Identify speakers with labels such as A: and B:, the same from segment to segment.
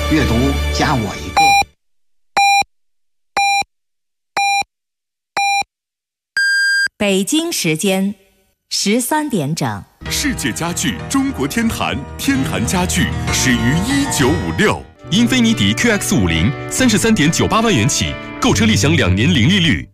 A: 阅读加我一个。
B: 北京时间13点整。
C: 世界家具中国天坛，天坛家具始于1956。英菲尼迪 QX50 33.98万元起，购车立享2年零利率。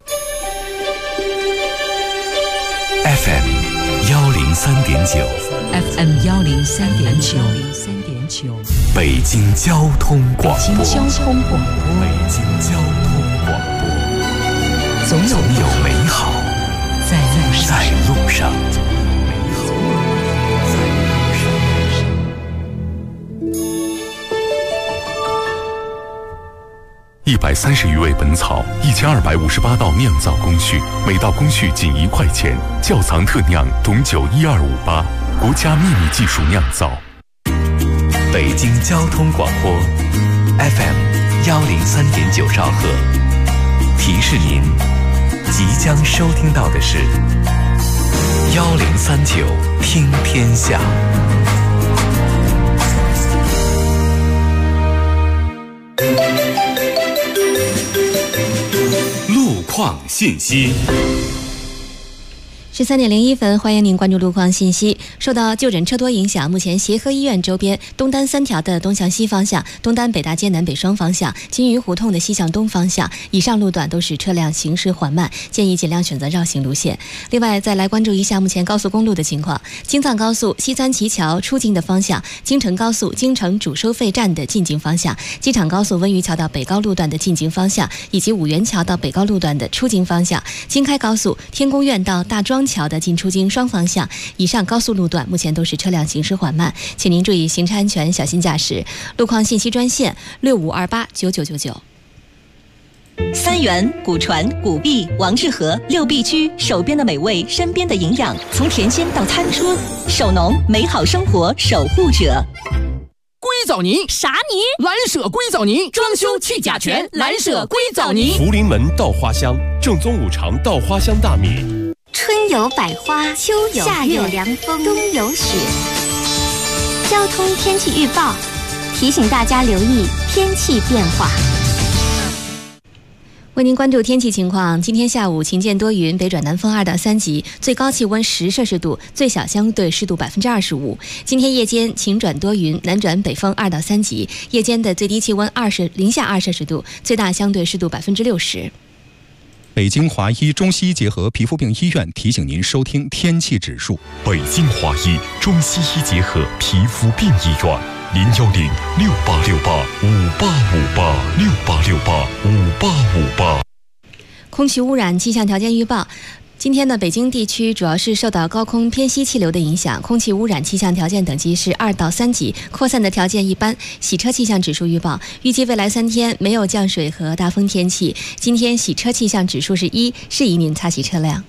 D: FM 103.9
E: FM 103.9
D: 北京交通广播。
E: 北京交通广播。
D: 北京交通广播。总有美好在路上。130余味本草，1258道酿造工序，每道工序仅1块钱。窖藏特酿董酒12588，国家秘密技术酿造。北京交通广播 FM 103.9兆赫，提示您即将收听到的是1039听天下。
C: 路况信息。
F: 13点01分，欢迎您关注路况信息。受到就诊车多影响，目前协和医院周边东单3条的东向西方向、东单北大街南北双方向、金鱼胡同的西向东方向以上路段都是车辆行驶缓慢，建议尽量选择绕行路线。另外，再来关注一下目前高速公路的情况：京藏高速西三旗桥出京的方向、京承高速京承主收费站的进京方向、机场高速温榆桥到北高路段的进京方向，以及五原桥到北高路段的出京方向；京开高速天宫苑到大庄桥的进出京双方向以上高速路段目前都是车辆行驶缓慢，请您注意行车安全，小心驾驶。路况信息专线65289999。
G: 三元、古传、古壁、王致和6必居，手边的美味，身边的营养，从甜心到餐桌，手农美好生活守护者。
H: 硅藻泥
I: 啥泥？
H: 蓝舍硅藻泥，装修去甲醛，蓝舍硅藻泥。
C: 福临门稻花香，正宗五常稻花香大米。
I: 春有百花，秋有夏有凉风，冬有雪。交通天气预报提醒大家留意天气变化。
F: 为您关注天气情况，今天下午晴间多云，北转南风2到3级，最高气温10摄氏度，最小相对湿度25%。今天夜间晴转多云，南转北风2到3级，夜间的最低气温零下2摄氏度，最大相对湿度60%。
J: 北京华医中西医结合皮肤病医院提醒您收听天气指数。
C: 北京华医中西医结合皮肤病医院，0106868585858，68685858。
F: 空气污染气象条件预报。今天呢，北京地区主要是受到高空偏西气流的影响，空气污染气象条件等级是2到3级，扩散的条件一般。洗车气象指数预报，预计未来3天没有降水和大风天气。今天洗车气象指数是1，适宜您擦洗车辆。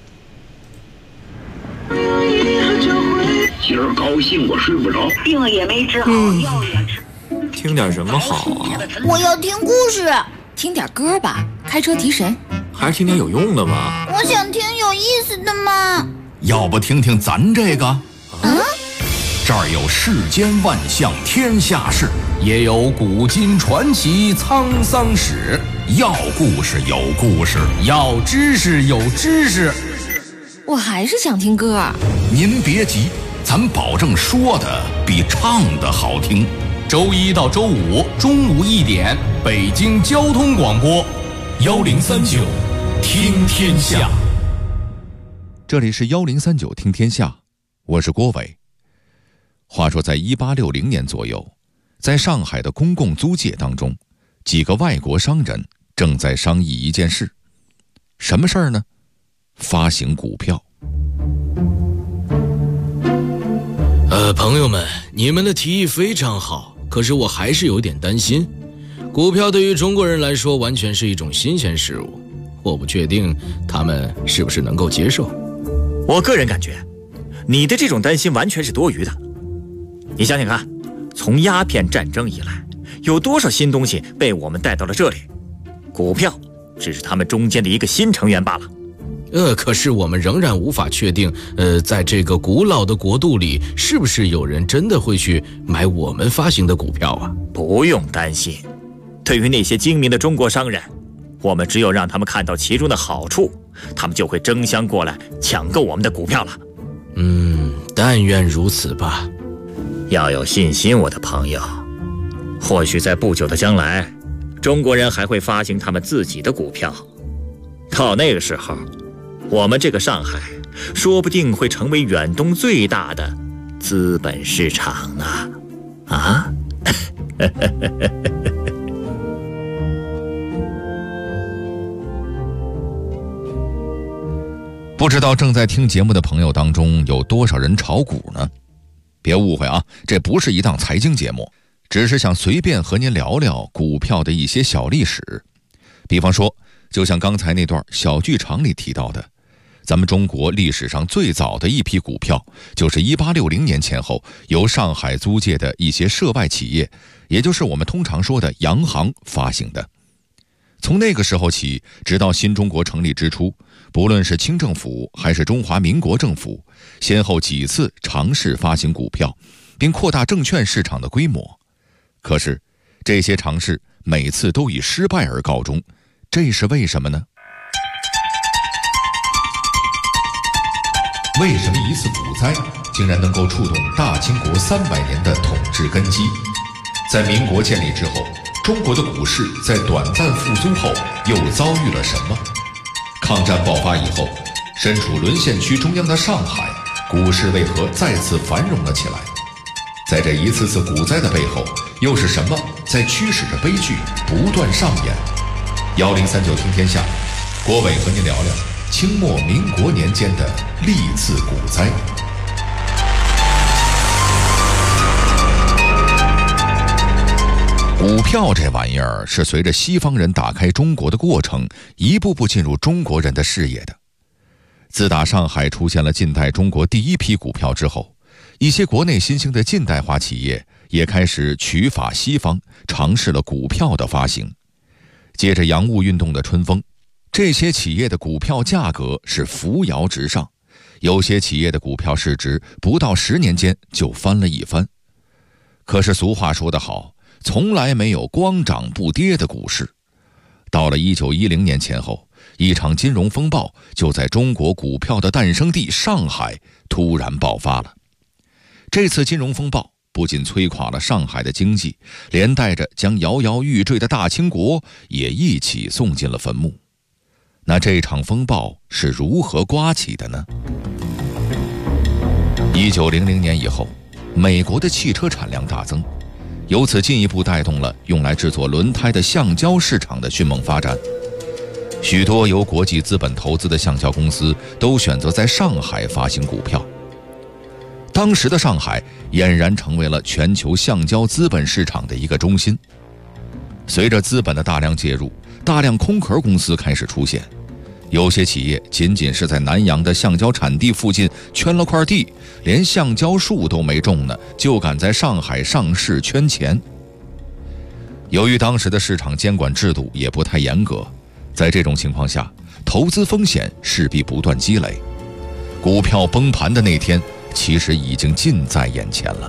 K: 今儿高兴我睡不着，
L: 病也没治好，药也吃。
M: 听点什么好啊？
N: 我要听故事。
E: 听点歌吧，开车提神。
M: 还是听点有用的吧。
N: 我想听有意思的嘛。
O: 要不听听咱这个？这儿有世间万象天下事，也有古今传奇沧桑史。要故事有故事，要知识有知识。
E: 我还是想听歌。
O: 您别急，咱保证说的比唱的好听。周一到周五中午1点，北京交通广播1039听天下。
P: 这里是1039听天下，我是郭伟。话说在1860年左右，在上海的公共租界当中，几个外国商人正在商议一件事。什么事儿呢？发行股票。
Q: 朋友们，你们的提议非常好，可是我还是有点担心。股票对于中国人来说完全是一种新鲜事物，我不确定他们是不是能够接受。
R: 我个人感觉，你的这种担心完全是多余的。你想想看，从鸦片战争以来，有多少新东西被我们带到了这里？股票只是他们中间的一个新成员罢了。
Q: 可是我们仍然无法确定，在这个古老的国度里，是不是有人真的会去买我们发行的股票啊？
R: 不用担心，对于那些精明的中国商人，我们只有让他们看到其中的好处，他们就会争相过来抢购我们的股票了。
Q: 但愿如此吧。
R: 要有信心，我的朋友。或许在不久的将来，中国人还会发行他们自己的股票。到那个时候，我们这个上海说不定会成为远东最大的资本市场呢。啊？
P: 不知道正在听节目的朋友当中有多少人炒股呢？别误会啊，这不是一档财经节目，只是想随便和您聊聊股票的一些小历史。比方说，就像刚才那段小剧场里提到的，咱们中国历史上最早的一批股票，就是1860年前后由上海租界的一些涉外企业，也就是我们通常说的洋行发行的。从那个时候起，直到新中国成立之初，不论是清政府还是中华民国政府，先后几次尝试发行股票，并扩大证券市场的规模。可是，这些尝试每次都以失败而告终，这是为什么呢？为什么一次股灾竟然能够触动大清国300年的统治根基？在民国建立之后，中国的股市在短暂复苏后又遭遇了什么？抗战爆发以后，身处沦陷区中央的上海，股市为何再次繁荣了起来？在这一次次股灾的背后，又是什么在驱使着悲剧不断上演？1039听天下，郭伟和您聊聊清末民国年间的历次股灾。股票这玩意儿是随着西方人打开中国的过程，一步步进入中国人的视野的。自打上海出现了近代中国第一批股票之后，一些国内新兴的近代化企业也开始取法西方，尝试了股票的发行。接着洋务运动的春风，这些企业的股票价格是扶摇直上，有些企业的股票市值不到10年间就翻了一番。可是俗话说得好，从来没有光涨不跌的股市。到了1910年前后，一场金融风暴就在中国股票的诞生地上海突然爆发了。这次金融风暴不仅摧垮了上海的经济，连带着将摇摇欲坠的大清国也一起送进了坟墓。那这场风暴是如何刮起的呢？1900年以后，美国的汽车产量大增，由此进一步带动了用来制作轮胎的橡胶市场的迅猛发展。许多由国际资本投资的橡胶公司都选择在上海发行股票。当时的上海俨然成为了全球橡胶资本市场的一个中心。随着资本的大量介入，大量空壳公司开始出现。有些企业仅仅是在南洋的橡胶产地附近圈了块地，连橡胶树都没种呢，就敢在上海上市圈钱。由于当时的市场监管制度也不太严格，在这种情况下，投资风险势必不断积累。股票崩盘的那天，其实已经近在眼前了。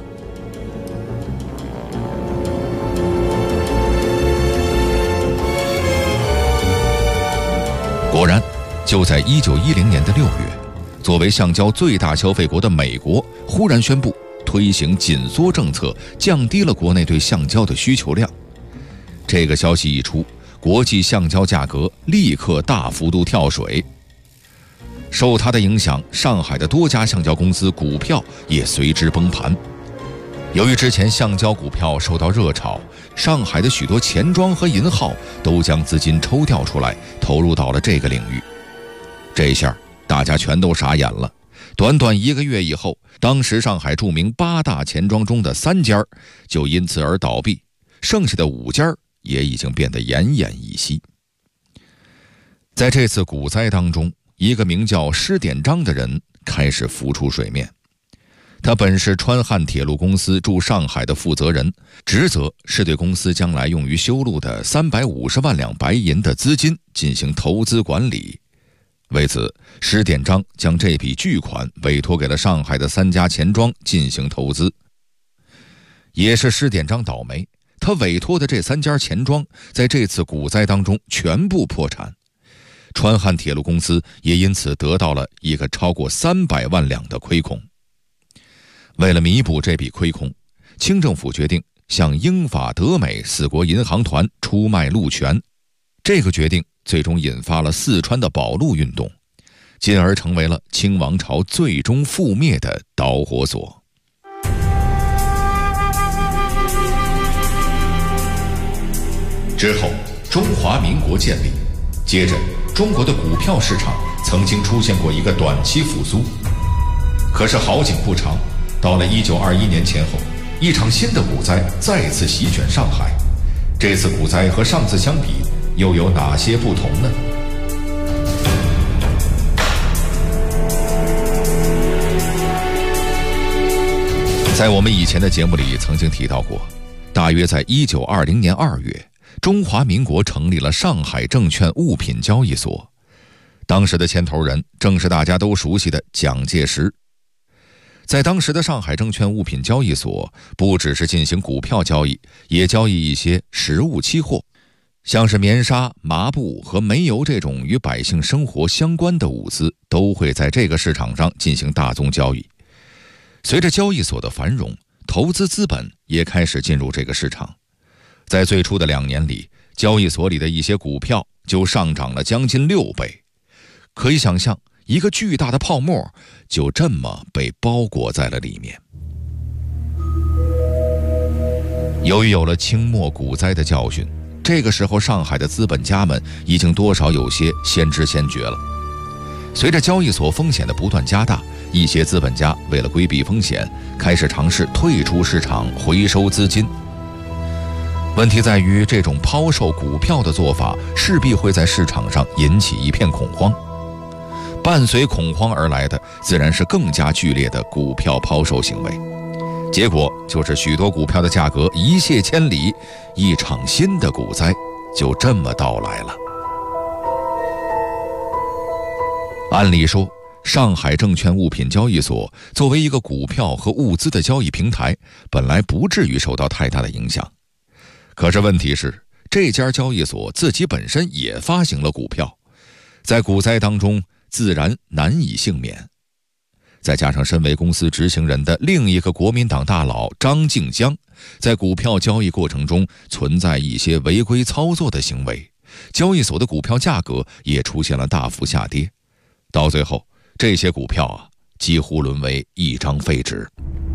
P: 果然，就在1910年的6月，作为橡胶最大消费国的美国忽然宣布推行紧缩政策，降低了国内对橡胶的需求量。这个消息一出，国际橡胶价格立刻大幅度跳水。受它的影响，上海的多家橡胶公司股票也随之崩盘。由于之前橡胶股票受到热炒，上海的许多钱庄和银号都将资金抽调出来，投入到了这个领域。这下大家全都傻眼了。短短1个月以后，当时上海著名8大钱庄中的3家就因此而倒闭，剩下的5家也已经变得奄奄一息。在这次股灾当中，一个名叫施典章的人开始浮出水面。他本是川汉铁路公司驻上海的负责人，职责是对公司将来用于修路的350万两白银的资金进行投资管理。 为此，施典章将这笔巨款委托给了上海的3家钱庄进行投资。也是施典章倒霉，他委托的这3家钱庄在这次股灾当中全部破产，川汉铁路公司也因此得到了一个超过300万两的亏空。为了弥补这笔亏空，清政府决定向英法德美4国银行团出卖路权。这个决定最终引发了四川的保路运动，进而成为了清王朝最终覆灭的导火索。之后，中华民国建立，接着中国的股票市场曾经出现过一个短期复苏。可是好景不长，到了1921年前后，一场新的股灾再次席卷上海。这次股灾和上次相比，又有哪些不同呢？在我们以前的节目里曾经提到过，大约在1920年2月，中华民国成立了上海证券物品交易所。当时的牵头人正是大家都熟悉的蒋介石。在当时的上海证券物品交易所，不只是进行股票交易，也交易一些实物期货，像是棉纱、麻布和煤油这种与百姓生活相关的物资，都会在这个市场上进行大宗交易。随着交易所的繁荣，投资资本也开始进入这个市场。在最初的2年里，交易所里的一些股票就上涨了将近6倍。可以想象，一个巨大的泡沫就这么被包裹在了里面。由于有了清末股灾的教训，这个时候上海的资本家们已经多少有些先知先觉了。随着交易所风险的不断加大，一些资本家为了规避风险，开始尝试退出市场回收资金。问题在于，这种抛售股票的做法势必会在市场上引起一片恐慌。伴随恐慌而来的自然是更加剧烈的股票抛售行为，结果就是许多股票的价格一泻千里，一场新的股灾就这么到来了。按理说，上海证券物品交易所作为一个股票和物资的交易平台，本来不至于受到太大的影响。可是问题是，这家交易所自己本身也发行了股票，在股灾当中自然难以幸免。再加上身为公司执行人的另一个国民党大佬张静江，在股票交易过程中存在一些违规操作的行为，交易所的股票价格也出现了大幅下跌。到最后，这些股票几乎沦为一张废纸。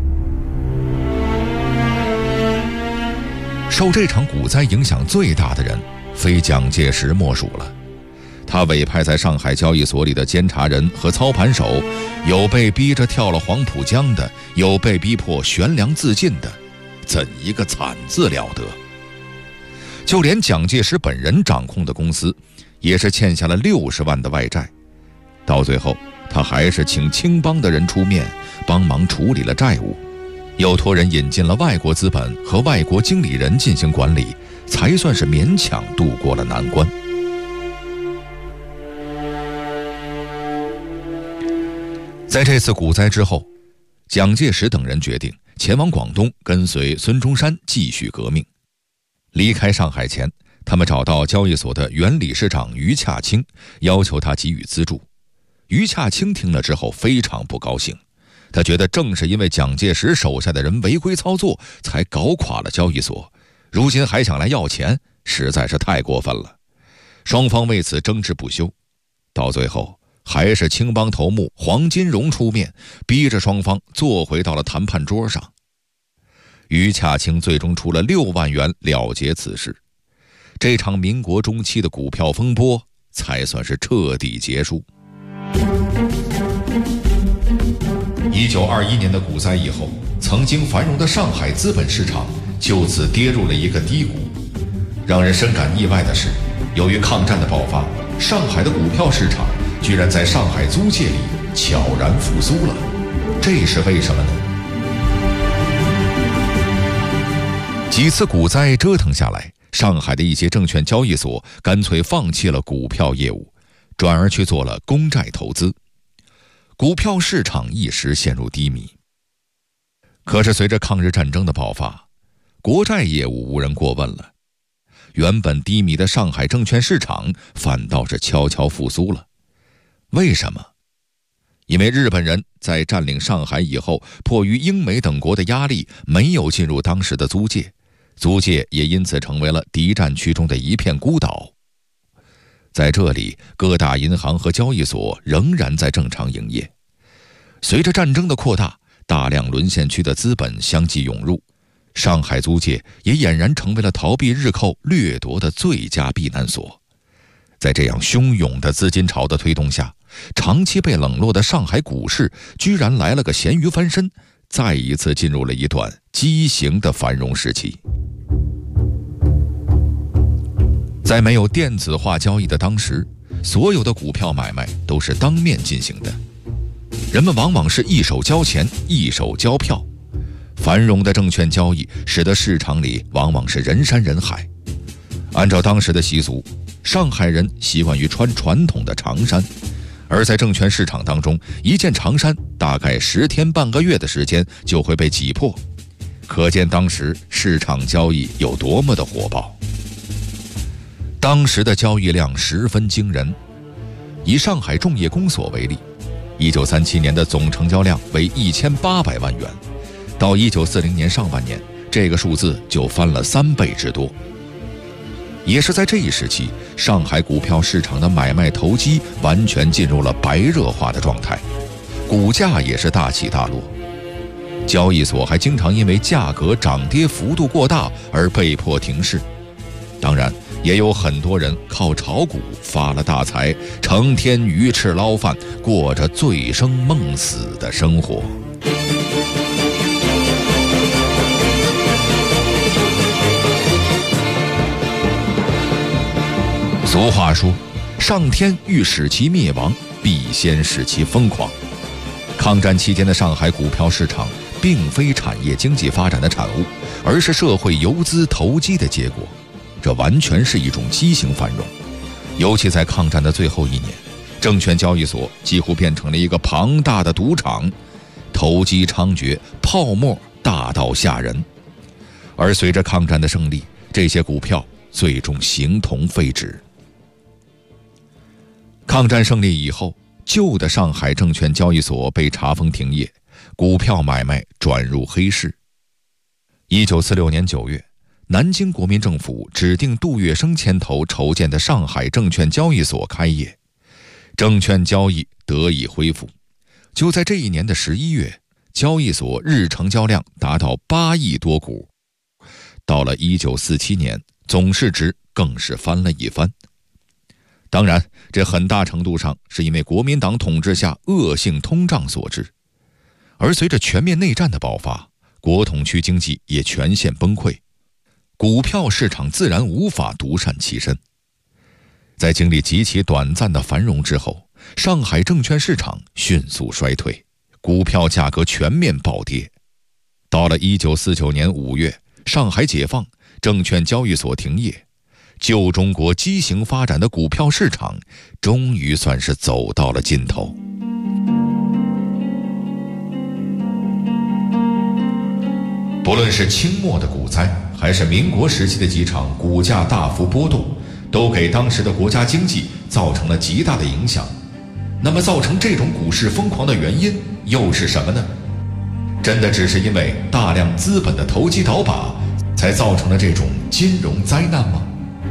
P: 受这场股灾影响最大的人，非蒋介石莫属了。他委派在上海交易所里的监察人和操盘手，有被逼着跳了黄浦江的，有被逼迫悬梁自尽的，怎一个惨字了得！就连蒋介石本人掌控的公司，也是欠下了60万的外债。到最后，他还是请青帮的人出面帮忙处理了债务，又托人引进了外国资本和外国经理人进行管理，才算是勉强度过了难关。在这次股灾之后，蒋介石等人决定前往广东，跟随孙中山继续革命。离开上海前，他们找到交易所的原理事长于洽清，要求他给予资助。于洽清听了之后非常不高兴，他觉得正是因为蒋介石手下的人违规操作，才搞垮了交易所，如今还想来要钱，实在是太过分了。双方为此争执不休，到最后还是青帮头目黄金荣出面，逼着双方坐回到了谈判桌上。于洽清最终出了6万元了结此事，这场民国中期的股票风波才算是彻底结束。1921年的股灾以后，曾经繁荣的上海资本市场就此跌入了一个低谷。让人深感意外的是，由于抗战的爆发，上海的股票市场居然在上海租界里悄然复苏了，这是为什么呢？几次股灾折腾下来，上海的一些证券交易所干脆放弃了股票业务， 转而去做了公债投资，股票市场一时陷入低迷。可是随着抗日战争的爆发，国债业务无人过问了，原本低迷的上海证券市场反倒是悄悄复苏了。为什么？因为日本人在占领上海以后，迫于英美等国的压力，没有进入当时的租界，租界也因此成为了敌占区中的一片孤岛。在这里，各大银行和交易所仍然在正常营业。随着战争的扩大，大量沦陷区的资本相继涌入，上海租界也俨然成为了逃避日寇掠夺的最佳避难所。在这样汹涌的资金潮的推动下，长期被冷落的上海股市居然来了个咸鱼翻身，再一次进入了一段畸形的繁荣时期。在没有电子化交易的当时，所有的股票买卖都是当面进行的，人们往往是一手交钱一手交票。繁荣的证券交易使得市场里往往是人山人海。按照当时的习俗，上海人习惯于穿传统的长衫，而在证券市场当中，一件长衫大概10天半个月的时间就会被挤破，可见当时市场交易有多么的火爆。当时的交易量十分惊人，以上海众业公所为例，1937年的总成交量为1800万元，到1940年上半年，这个数字就翻了3倍之多。也是在这一时期，上海股票市场的买卖投机完全进入了白热化的状态，股价也是大起大落。交易所还经常因为价格涨跌幅度过大而被迫停市。当然，也有很多人靠炒股发了大财，成天鱼翅捞饭，过着醉生梦死的生活。俗话说，上天欲使其灭亡，必先使其疯狂。抗战期间的上海股票市场并非产业经济发展的产物，而是社会游资投机的结果，这完全是一种畸形繁荣。尤其在抗战的最后1年，证券交易所几乎变成了一个庞大的赌场，投机猖獗，泡沫大到吓人。而随着抗战的胜利，这些股票最终形同废纸。抗战胜利以后，旧的上海证券交易所被查封停业，股票买卖转入黑市。1946年9月，南京国民政府指定杜月笙牵头筹建的上海证券交易所开业，证券交易得以恢复。就在这一年的11月，交易所日成交量达到8亿多股。到了1947年，总市值更是翻了一番。当然，这很大程度上是因为国民党统治下恶性通胀所致。而随着全面内战的爆发，国统区经济也全线崩溃，股票市场自然无法独善其身。在经历极其短暂的繁荣之后，上海证券市场迅速衰退，股票价格全面暴跌。到了1949年5月，上海解放，证券交易所停业，旧中国畸形发展的股票市场终于算是走到了尽头。不论是清末的股灾，还是民国时期的几场股价大幅波动，都给当时的国家经济造成了极大的影响。那么造成这种股市疯狂的原因又是什么呢？真的只是因为大量资本的投机倒把才造成了这种金融灾难吗？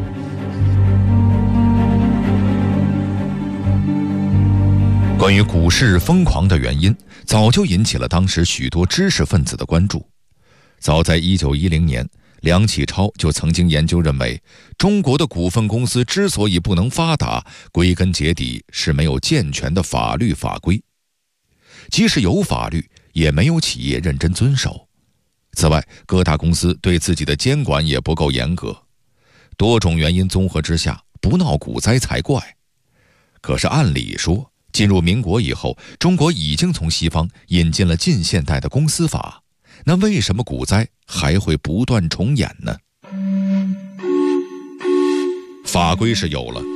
P: 关于股市疯狂的原因，早就引起了当时许多知识分子的关注。早在1910年，梁启超就曾经研究认为，中国的股份公司之所以不能发达，归根结底是没有健全的法律法规。即使有法律，也没有企业认真遵守。此外，各大公司对自己的监管也不够严格。多种原因综合之下，不闹股灾才怪。可是按理说，进入民国以后，中国已经从西方引进了近现代的公司法，那为什么股灾还会不断重演呢？法规是有了，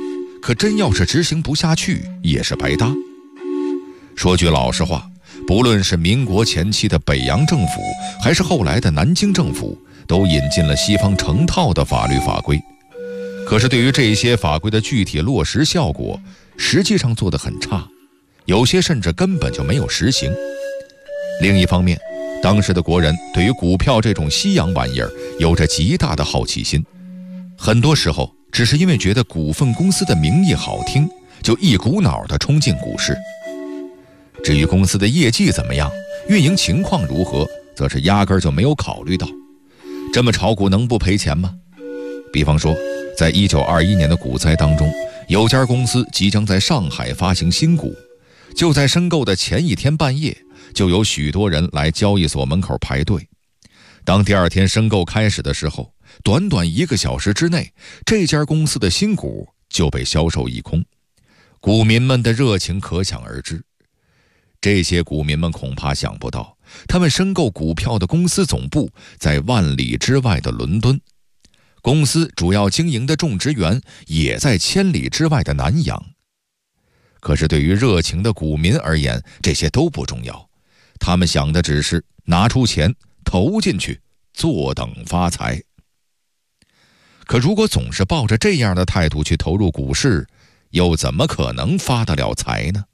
P: 可真要是执行不下去，也是白搭。说句老实话，不论是民国前期的北洋政府，还是后来的南京政府，都引进了西方成套的法律法规。可是对于这些法规的具体落实效果，实际上做得很差，有些甚至根本就没有实行。另一方面，当时的国人对于股票这种西洋玩意儿有着极大的好奇心，很多时候只是因为觉得股份公司的名义好听，就一股脑地冲进股市。至于公司的业绩怎么样，运营情况如何，则是压根儿就没有考虑到。这么炒股能不赔钱吗？比方说，在1921年的股灾当中，有家公司即将在上海发行新股，就在申购的前一天半夜，就有许多人来交易所门口排队。当第二天申购开始的时候，短短1个小时之内，这家公司的新股就被销售一空，股民们的热情可想而知。这些股民们恐怕想不到，他们申购股票的公司总部在万里之外的伦敦，公司主要经营的种植园也在千里之外的南洋。可是对于热情的股民而言，这些都不重要，他们想的只是拿出钱投进去，坐等发财。可如果总是抱着这样的态度去投入股市，又怎么可能发得了财呢？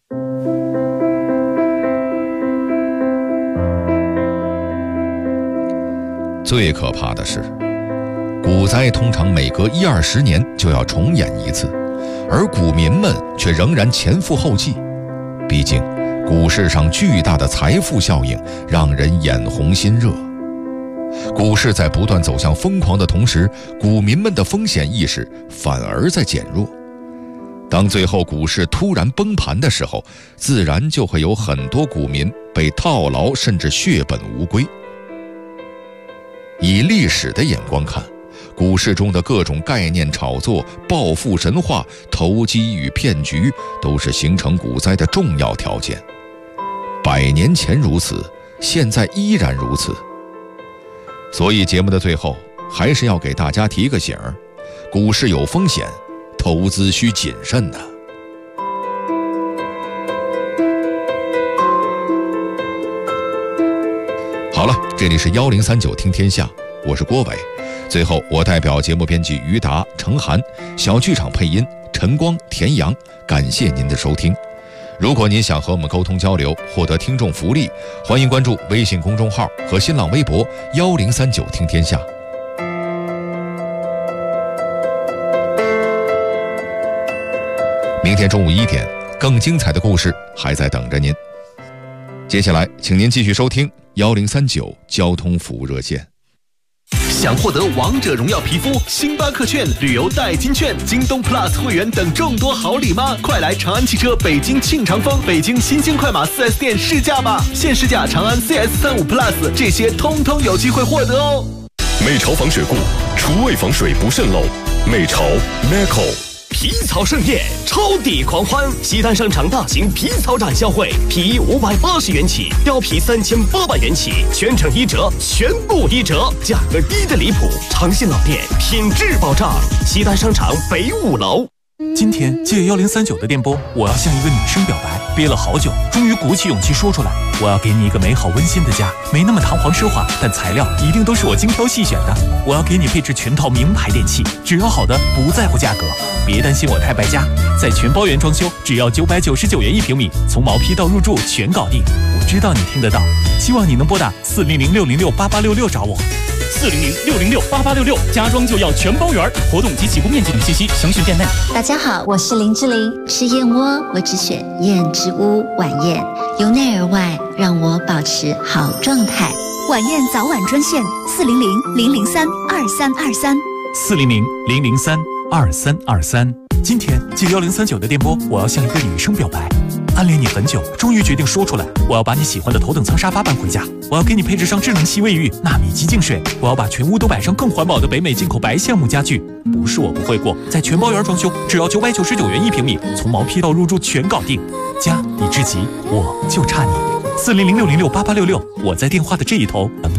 P: 最可怕的是，股灾通常每隔10-20年就要重演一次，而股民们却仍然前赴后继。毕竟股市上巨大的财富效应让人眼红心热。股市在不断走向疯狂的同时，股民们的风险意识反而在减弱。当最后股市突然崩盘的时候，自然就会有很多股民被套牢，甚至血本无归。以历史的眼光看，股市中的各种概念炒作、暴富神话、投机与骗局，都是形成股灾的重要条件。100年前如此，现在依然如此。所以节目的最后，还是要给大家提个醒儿：股市有风险，投资需谨慎呐。好了，这里是1039听天下，我是郭伟。最后，我代表节目编辑于达、程涵，小剧场配音陈光、田阳，感谢您的收听。如果您想和我们沟通交流，获得听众福利，欢迎关注微信公众号和新浪微博1039听天下。明天中午1点，更精彩的故事还在等着您。接下来，请您继续收听1039交通服务热线。
S: 想获得王者荣耀皮肤、星巴克券、旅游代金券、京东 Plus 会员等众多好礼吗？快来长安汽车北京庆长丰、北京新兴快马 4S 店试驾吧！现试驾长安 CS35 Plus， 这些通通有机会获得哦。
C: 美潮防水固，除味防水不渗漏。美潮 Meco。
S: 皮草盛宴，超抵狂欢！西单商场大型皮草展销会，皮衣580元起，貂皮3800元起，全程1折，全部1折，价格低得离谱，诚信老店，品质保障。西单商场北5楼。
T: 今天借1039的电波，我要向一个女生表白，憋了好久，终于鼓起勇气说出来。我要给你一个美好温馨的家，没那么堂皇奢华，但材料一定都是我精挑细选的。我要给你配置全套名牌电器，只要好的，不在乎价格。别担心我太败家，在全包圆装修，只要999元1平米，从毛坯到入住全搞定。我知道你听得到，希望你能拨打400-606-8866找我。400-606-8866，家装就要全包圆，活动及起步面积等信息详询店内。
U: 大家好，我是林志玲，吃燕窝我只选燕之屋晚宴，由内而外让我保持好状态。
V: 晚宴早晚专线400-003-2323。
T: 400-003-2323。今天借1039的电波，我要向一个女生表白。暗恋你很久，终于决定说出来。我要把你喜欢的头等舱沙发搬回家，我要给你配置上智能吸卫浴、纳米级净水，我要把全屋都摆上更环保的北美进口白橡木家具。不是我不会过，在全包圆装修，只要999元1平米，从毛坯到入住全搞定。家已至极，我就差你。400-606-8866，我在电话的这一头等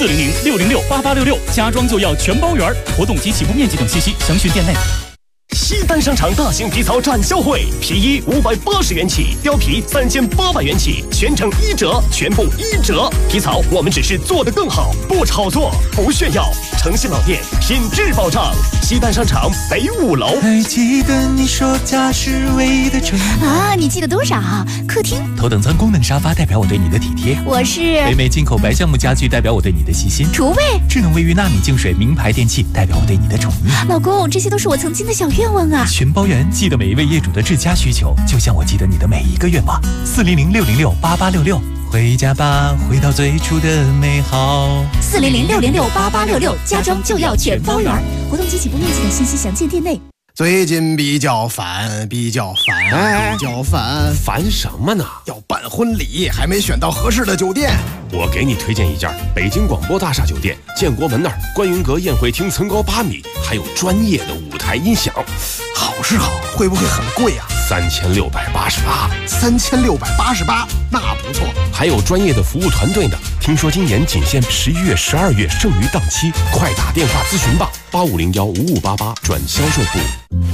T: 你。400-606-8866，家装就要全包圆，活动及起步面积等信息详询店内。
S: 西单商场大型皮草展销会，皮衣580元起，貂皮3800元起，全程1折，全部1折。皮草我们只是做得更好，不炒作，不炫耀。诚信老店，品质保障。西单商场北5楼。
A: 还记得你说家是唯一的宠
V: 啊？你记得多少？客厅
T: 头等舱功能沙发代表我对你的体贴。
V: 我是
T: 北美进口白橡木家具代表我对你的细心。
V: 厨卫
T: 智能卫浴纳米净水名牌电器代表我对你的宠溺。
V: 老公，这些都是我曾经的小愿望啊！
T: 全包圆，记得每一位业主的至佳需求，就像我记得你的每一个愿望。400-606-8866，回家吧，回到最初的美好。
V: 400-606-8866，家装就要全包圆。活动及起步面积的信息详见店内。
B: 最近比较烦，
S: 烦什么呢？
B: 要办婚礼，还没选到合适的酒店。
S: 我给你推荐一家北京广播大厦酒店，建国门那儿观云阁宴会厅层高8米，还有专业的舞台音响。
B: 好是好，会不会很贵啊？3688，那不错。
S: 还有专业的服务团队呢。听说今年仅限11月、12月剩余档期，快打电话咨询吧，8501-5588转销售部。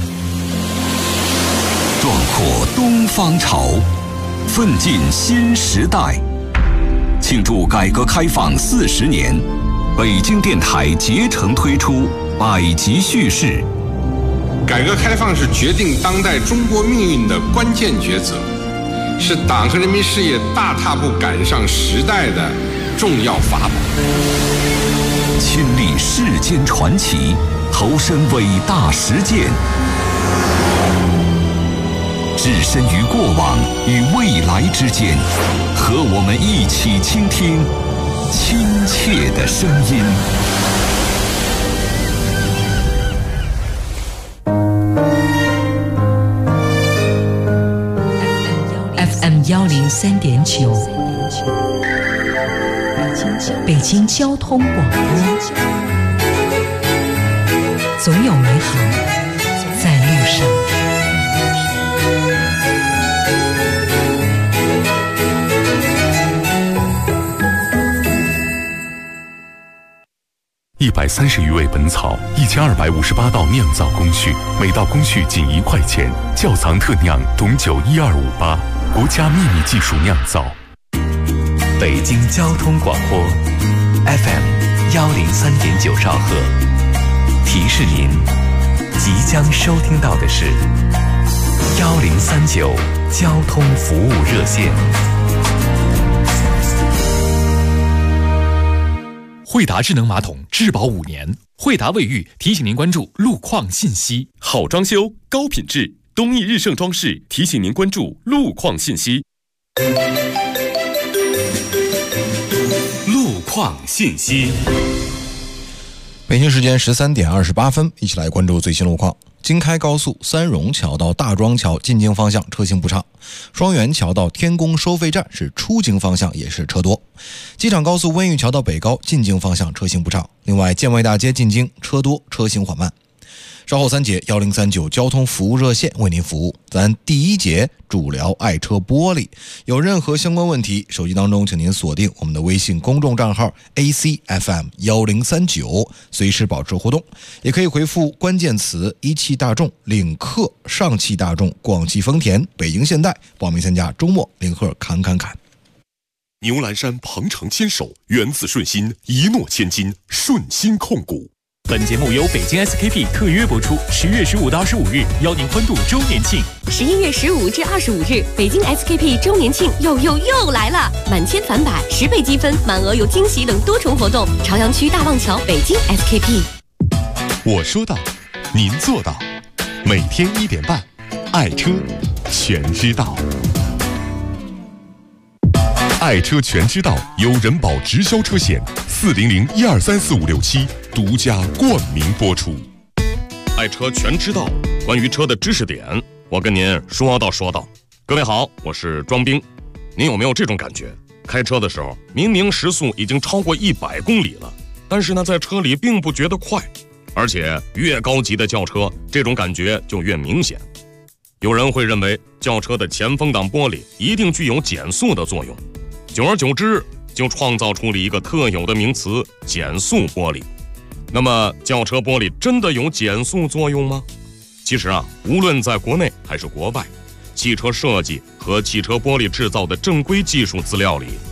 O: 壮阔东方潮，奋进新时代。庆祝改革开放40年，北京电台竭诚推出百集叙事。
W: 改革开放是决定当代中国命运的关键抉择，是党和人民事业大踏步赶上时代的重要法宝。
O: 亲历世间传奇，投身伟大实践，置身于过往与未来之间，和我们一起倾听亲切的声音。
E: FM103.9，北京交通广播，总有美好在路上。
D: 130余味本草，1258道酿造工序，每道工序仅1块钱。窖藏特酿董酒12588，国家秘密技术酿造。
T: 北京交通广播 FM103.9兆赫，提示您即将收听到的是1039交通服务热线。惠达智能马桶质保5年，惠达卫浴提醒您关注路况信息。
C: 好装修，高品质，东义日盛装饰提醒您关注路况信息。路况信息。
J: 北京时间13点28分，一起来关注最新路况。京开高速三荣桥到大庄桥进京方向车行不畅，双元桥到天宫收费站是出京方向也是车多。机场高速温榆桥到北高进京方向车行不畅，另外建外大街进京车多，车行缓慢。稍后3节1039交通服务热线为您服务。咱第1节主聊爱车玻璃，有任何相关问题，手机当中请您锁定我们的微信公众账号 ACFM1039，随时保持互动，也可以回复关键词一汽大众、领克、上汽大众、广汽丰田、北京现代，报名参加周末领贺侃。
C: 牛栏山鹏程牵手，原子顺心，一诺千金，顺心控股。
T: 本节目由北京 SKP 特约播出，10月15到25日邀您欢度周年庆。
X: 11月15至25日，北京 SKP 周年庆又来了！满千返百，10倍积分，满额有惊喜等多重活动。朝阳区大望桥北京 SKP。
C: 我说到，您做到。每天1点半，爱车全知道。爱车全知道由人保直销车险400-1234567独家冠名播出。爱车全知道，关于车的知识点，我跟您说道。各位好，我是庄兵。您有没有这种感觉？开车的时候，明明时速已经超过100公里了，但是呢，在车里并不觉得快，而且越高级的轿车，这种感觉就越明显。有人会认为轿车的前风挡玻璃一定具有减速的作用，久而久之就创造出了一个特有的名词——减速玻璃。那么轿车玻璃真的有减速作用吗？ 其实啊，无论在国内还是国外，汽车设计和汽车玻璃制造的正规技术资料里，